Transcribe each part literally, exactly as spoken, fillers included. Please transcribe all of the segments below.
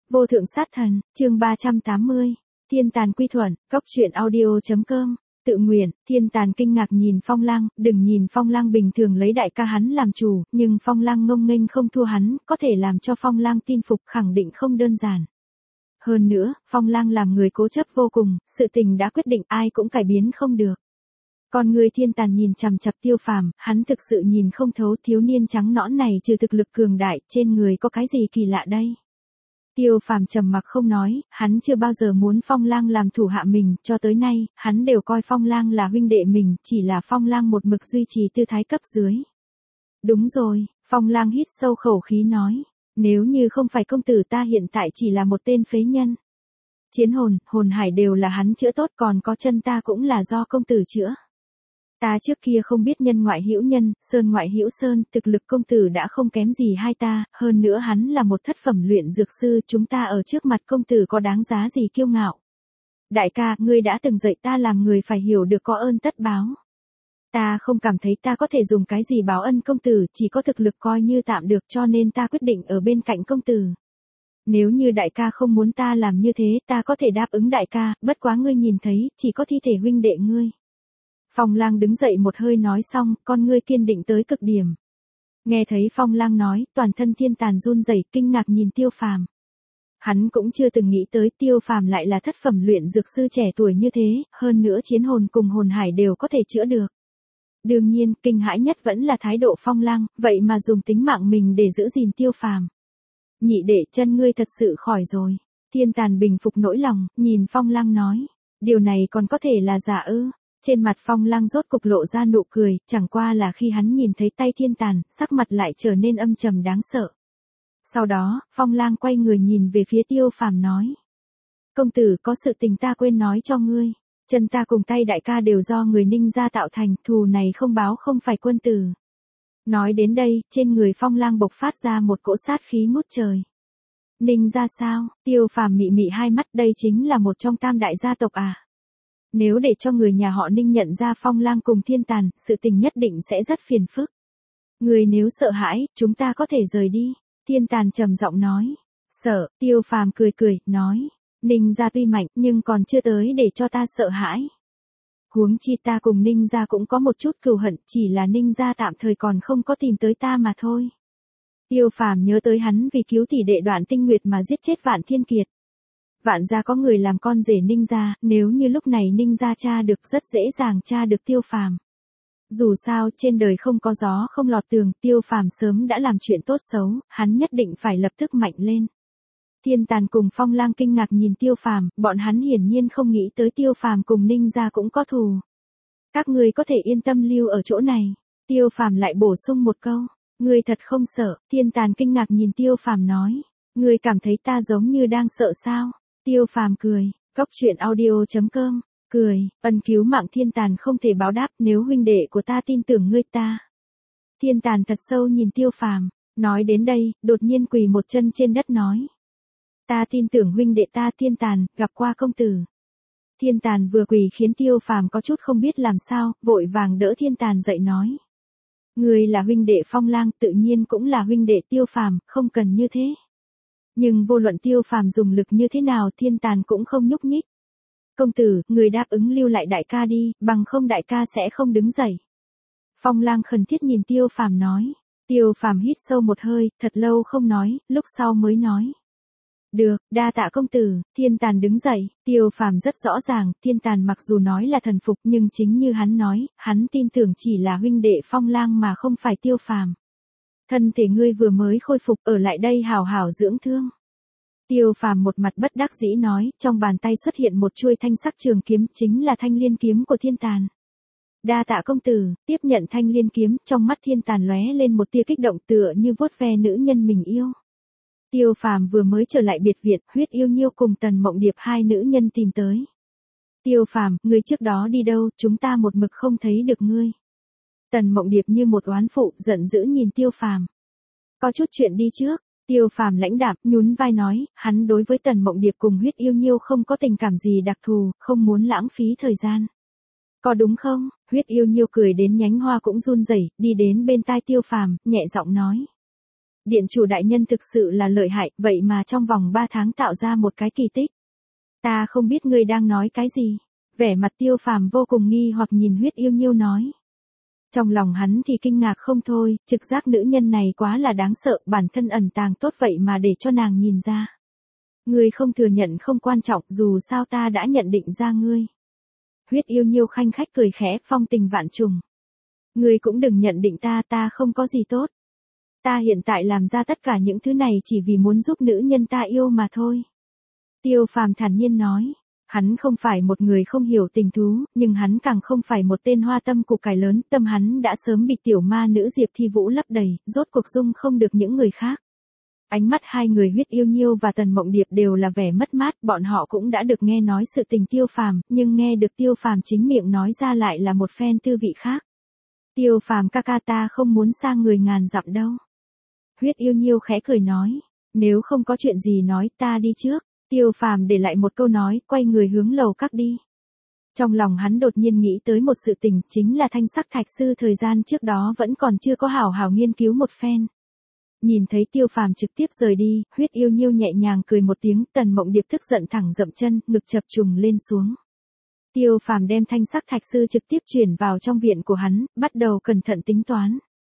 Vô thượng sát thần, chương ba trăm tám mươi. Thiên Tàn quy thuận, cốc truyện audio chấm com. Tự nguyện, Thiên Tàn kinh ngạc nhìn Phong Lăng, đừng nhìn Phong Lăng bình thường lấy đại ca hắn làm chủ, nhưng Phong Lăng ngông nghênh không thua hắn, có thể làm cho Phong Lăng tin phục khẳng định không đơn giản. Hơn nữa, Phong Lăng làm người cố chấp vô cùng, sự tình đã quyết định ai cũng cải biến không được. Còn người Thiên Tàn nhìn chằm chằm Tiêu Phàm, hắn thực sự nhìn không thấu thiếu niên trắng nõn này trừ thực lực cường đại, trên người có cái gì kỳ lạ đây. Tiêu Phàm trầm mặc không nói, hắn chưa bao giờ muốn Phong Lang làm thủ hạ mình, cho tới nay, hắn đều coi Phong Lang là huynh đệ mình, chỉ là Phong Lang một mực duy trì tư thái cấp dưới. Đúng rồi, Phong Lang hít sâu khẩu khí nói, nếu như không phải công tử ta hiện tại chỉ là một tên phế nhân. Chiến hồn, hồn hải đều là hắn chữa tốt, còn có chân ta cũng là do công tử chữa. Ta trước kia không biết nhân ngoại hữu nhân, sơn ngoại hữu sơn, thực lực công tử đã không kém gì hai ta, hơn nữa hắn là một thất phẩm luyện dược sư, chúng ta ở trước mặt công tử có đáng giá gì kiêu ngạo. Đại ca, ngươi đã từng dạy ta làm người phải hiểu được có ơn tất báo. Ta không cảm thấy ta có thể dùng cái gì báo ân công tử, chỉ có thực lực coi như tạm được, cho nên ta quyết định ở bên cạnh công tử. Nếu như đại ca không muốn ta làm như thế, ta có thể đáp ứng đại ca, bất quá ngươi nhìn thấy, chỉ có thi thể huynh đệ ngươi. Phong Lang đứng dậy một hơi nói xong, con ngươi kiên định tới cực điểm. Nghe thấy Phong Lang nói, toàn thân Thiên Tàn run rẩy, kinh ngạc nhìn Tiêu Phàm. Hắn cũng chưa từng nghĩ tới Tiêu Phàm lại là thất phẩm luyện dược sư trẻ tuổi như thế, hơn nữa chiến hồn cùng hồn hải đều có thể chữa được. Đương nhiên, kinh hãi nhất vẫn là thái độ Phong Lang, vậy mà dùng tính mạng mình để giữ gìn Tiêu Phàm. Nhị đệ, chân ngươi thật sự khỏi rồi. Thiên Tàn bình phục nỗi lòng, nhìn Phong Lang nói, điều này còn có thể là giả ư? Trên mặt Phong Lăng rốt cục lộ ra nụ cười, chẳng qua là khi hắn nhìn thấy tay Thiên Tàn, sắc mặt lại trở nên âm trầm đáng sợ. Sau đó, Phong Lang quay người nhìn về phía Tiêu Phàm nói. Công tử, có sự tình ta quên nói cho ngươi. Chân ta cùng tay đại ca đều do người Ninh gia tạo thành, thù này không báo không phải quân tử. Nói đến đây, trên người Phong Lang bộc phát ra một cỗ sát khí ngút trời. Ninh gia sao? Tiêu Phàm mị mị hai mắt, đây chính là một trong tam đại gia tộc à? Nếu để cho người nhà họ Ninh nhận ra Phong Lang cùng Thiên Tàn, sự tình nhất định sẽ rất phiền phức. Người nếu sợ hãi, chúng ta có thể rời đi. Thiên Tàn trầm giọng nói. Sợ, Tiêu Phàm cười cười, nói. Ninh gia tuy mạnh, nhưng còn chưa tới để cho ta sợ hãi. Huống chi ta cùng Ninh gia cũng có một chút cừu hận, chỉ là Ninh gia tạm thời còn không có tìm tới ta mà thôi. Tiêu Phàm nhớ tới hắn vì cứu tỷ đệ Đoạn Tinh Nguyệt mà giết chết Vạn Thiên Kiệt. Vạn gia có người làm con rể Ninh gia, nếu như lúc này Ninh gia tra được rất dễ dàng tra được Tiêu Phàm. Dù sao, trên đời không có gió không lọt tường, Tiêu Phàm sớm đã làm chuyện tốt xấu, hắn nhất định phải lập tức mạnh lên. Thiên Tàn cùng Phong Lang kinh ngạc nhìn Tiêu Phàm, bọn hắn hiển nhiên không nghĩ tới Tiêu Phàm cùng Ninh gia cũng có thù. Các ngươi có thể yên tâm lưu ở chỗ này. Tiêu Phàm lại bổ sung một câu, ngươi thật không sợ? Thiên Tàn kinh ngạc nhìn Tiêu Phàm nói, ngươi cảm thấy ta giống như đang sợ sao? Tiêu Phàm cười, cốc truyện audio chấm com, cười, ân cứu mạng Thiên Tàn không thể báo đáp, nếu huynh đệ của ta tin tưởng ngươi ta. Thiên Tàn thật sâu nhìn Tiêu Phàm, nói đến đây, đột nhiên quỳ một chân trên đất nói. Ta tin tưởng huynh đệ ta Thiên Tàn, gặp qua công tử. Thiên Tàn vừa quỳ khiến Tiêu Phàm có chút không biết làm sao, vội vàng đỡ Thiên Tàn dậy nói. Ngươi là huynh đệ Phong Lang, tự nhiên cũng là huynh đệ Tiêu Phàm, không cần như thế. Nhưng vô luận Tiêu Phàm dùng lực như thế nào, Thiên Tàn cũng không nhúc nhích. Công tử, người đáp ứng lưu lại đại ca đi, bằng không đại ca sẽ không đứng dậy. Phong Lang khẩn thiết nhìn Tiêu Phàm nói. Tiêu Phàm hít sâu một hơi, thật lâu không nói, lúc sau mới nói. Được, đa tạ công tử. Thiên Tàn đứng dậy, Tiêu Phàm rất rõ ràng, Thiên Tàn mặc dù nói là thần phục nhưng chính như hắn nói, hắn tin tưởng chỉ là huynh đệ Phong Lang mà không phải Tiêu Phàm. Thân thể ngươi vừa mới khôi phục, ở lại đây hào hào dưỡng thương. Tiêu Phàm một mặt bất đắc dĩ nói, trong bàn tay xuất hiện một chuôi thanh sắc trường kiếm, chính là thanh liên kiếm của Thiên Tàn. Đa tạ công tử. Tiếp nhận thanh liên kiếm, trong mắt Thiên Tàn lóe lên một tia kích động, tựa như vuốt ve nữ nhân mình yêu. Tiêu Phàm vừa mới trở lại biệt viện, Huyết Yêu Nhiêu cùng Tần Mộng Điệp hai nữ nhân tìm tới. Tiêu Phàm, ngươi trước đó đi đâu, chúng ta một mực không thấy được ngươi. Tần Mộng Điệp như một oán phụ, giận dữ nhìn Tiêu Phàm. Có chút chuyện đi trước. Tiêu Phàm lãnh đạm, nhún vai nói, hắn đối với Tần Mộng Điệp cùng Huyết Yêu Nhiêu không có tình cảm gì đặc thù, không muốn lãng phí thời gian. Có đúng không? Huyết Yêu Nhiêu cười đến nhánh hoa cũng run rẩy, đi đến bên tai Tiêu Phàm, nhẹ giọng nói. Điện chủ đại nhân thực sự là lợi hại, vậy mà trong vòng ba tháng tạo ra một cái kỳ tích. Ta không biết ngươi đang nói cái gì. Vẻ mặt Tiêu Phàm vô cùng nghi hoặc nhìn Huyết Yêu Nhiêu nói. Trong lòng hắn thì kinh ngạc không thôi, trực giác nữ nhân này quá là đáng sợ, bản thân ẩn tàng tốt vậy mà để cho nàng nhìn ra. Ngươi không thừa nhận không quan trọng, dù sao ta đã nhận định ra ngươi. Huyết Yêu Nhiêu khanh khách cười khẽ, phong tình vạn trùng. Ngươi cũng đừng nhận định ta, ta không có gì tốt. Ta hiện tại làm ra tất cả những thứ này chỉ vì muốn giúp nữ nhân ta yêu mà thôi. Tiêu Phàm thản nhiên nói. Hắn không phải một người không hiểu tình thú, nhưng hắn càng không phải một tên hoa tâm củ cải lớn, tâm hắn đã sớm bị tiểu ma nữ Diệp Thi Vũ lấp đầy, rốt cuộc dung không được những người khác. Ánh mắt hai người Huyết Yêu Nhiêu và Tần Mộng Điệp đều là vẻ mất mát, bọn họ cũng đã được nghe nói sự tình Tiêu Phàm, nhưng nghe được Tiêu Phàm chính miệng nói ra lại là một phen tư vị khác. Tiêu Phàm ca ca, ta không muốn xa người ngàn dặm đâu. Huyết Yêu Nhiêu khẽ cười nói, nếu không có chuyện gì nói, ta đi trước. Tiêu Phàm để lại một câu nói, quay người hướng lầu các đi. Trong lòng hắn đột nhiên nghĩ tới một sự tình, chính là Thanh Sắc Thạch Sư thời gian trước đó vẫn còn chưa có hảo hảo nghiên cứu một phen. Nhìn thấy Tiêu Phàm trực tiếp rời đi, Huyết Yêu Nhiêu nhẹ nhàng cười một tiếng, Tần Mộng Điệp tức giận thẳng dậm chân, ngực chập trùng lên xuống. Tiêu Phàm đem Thanh Sắc Thạch Sư trực tiếp chuyển vào trong viện của hắn, bắt đầu cẩn thận tính toán.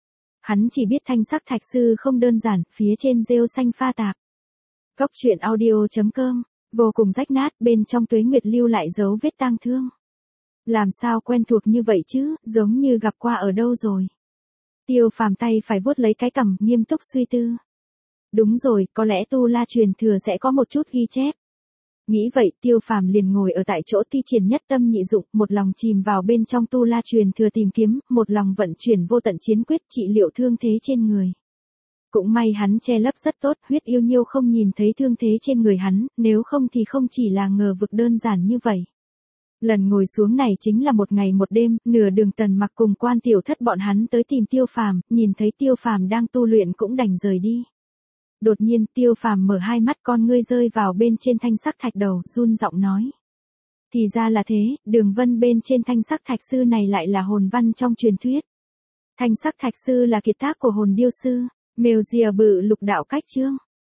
Hắn chỉ biết Thanh Sắc Thạch Sư không đơn giản, phía trên rêu xanh pha tạp. Cốc truyện audio chấm com, vô cùng rách nát, bên trong Tuế Nguyệt lưu lại dấu vết tang thương. Làm sao quen thuộc như vậy chứ, giống như gặp qua ở đâu rồi. Tiêu Phàm tay phải vuốt lấy cái cằm, nghiêm túc suy tư. Đúng rồi, có lẽ Tu La truyền thừa sẽ có một chút ghi chép. Nghĩ vậy, Tiêu Phàm liền ngồi ở tại chỗ thi triển nhất tâm nhị dụng, một lòng chìm vào bên trong Tu La truyền thừa tìm kiếm, một lòng vận chuyển vô tận chiến quyết trị liệu thương thế trên người. Cũng may hắn che lấp rất tốt, Huyết Yêu Nhiêu không nhìn thấy thương thế trên người hắn, nếu không thì không chỉ là ngờ vực đơn giản như vậy. Lần ngồi xuống này chính là một ngày một đêm, nửa đường Tần Mặc cùng Quan Tiểu Thất bọn hắn tới tìm Tiêu Phàm, nhìn thấy Tiêu Phàm đang tu luyện cũng đành rời đi. Đột nhiên Tiêu Phàm mở hai mắt, con ngươi rơi vào bên trên thanh sắc thạch đầu, run giọng nói. Thì ra là thế, đường vân bên trên thanh sắc thạch sư này lại là hồn văn trong truyền thuyết. Thanh sắc thạch sư là kiệt tác của hồn điêu sư. Mèo rìa bự lục đạo cách chương.